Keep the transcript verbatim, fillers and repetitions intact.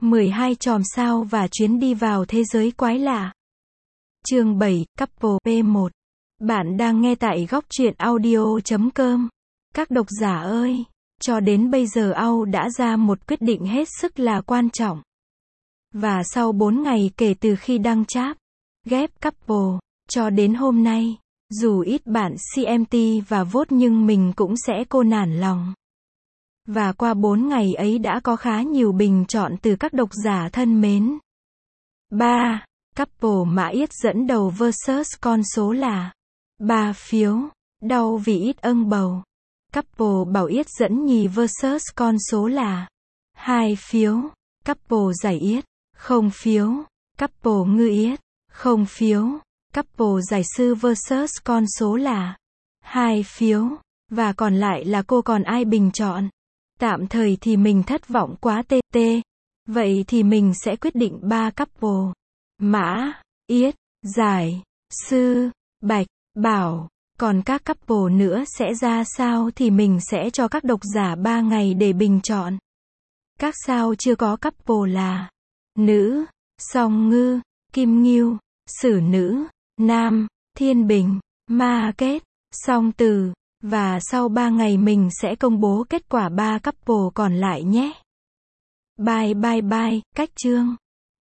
mười hai chòm sao và chuyến đi vào thế giới quái lạ. Chương bảy, Couple P một. Bạn đang nghe tại góc truyện audio chấm com. Các độc giả ơi, cho đến bây giờ Au đã ra một quyết định hết sức là quan trọng. Và sau bốn ngày kể từ khi đăng chap, ghép couple, cho đến hôm nay, dù ít bạn xê em tê và vote nhưng mình cũng sẽ cô nản lòng. Và qua bốn ngày ấy đã có khá nhiều bình chọn từ các độc giả thân mến. ba. Couple Mã Yết dẫn đầu versus con số là ba phiếu, đau vì ít âng bầu. Couple Bảo Yết dẫn nhì versus con số là hai phiếu. Couple Giải Yết, không phiếu. Couple Ngư Yết, không phiếu. Couple Giải Sư versus con số là hai phiếu. Và còn lại là cô còn ai bình chọn. Tạm thời thì mình thất vọng quá tê tê. Vậy thì mình sẽ quyết định ba couple. Mã, Yết, Giải, Sư, Bạch, Bảo. Còn các couple nữa sẽ ra sao thì mình sẽ cho các độc giả ba ngày để bình chọn. Các sao chưa có couple là nữ, Song Ngư, Kim Ngưu, Sử Nữ, Nam, Thiên Bình, Ma Kết, Song Từ. Và sau ba ngày mình sẽ công bố kết quả ba couple còn lại nhé. Bye bye bye, Cách Chương.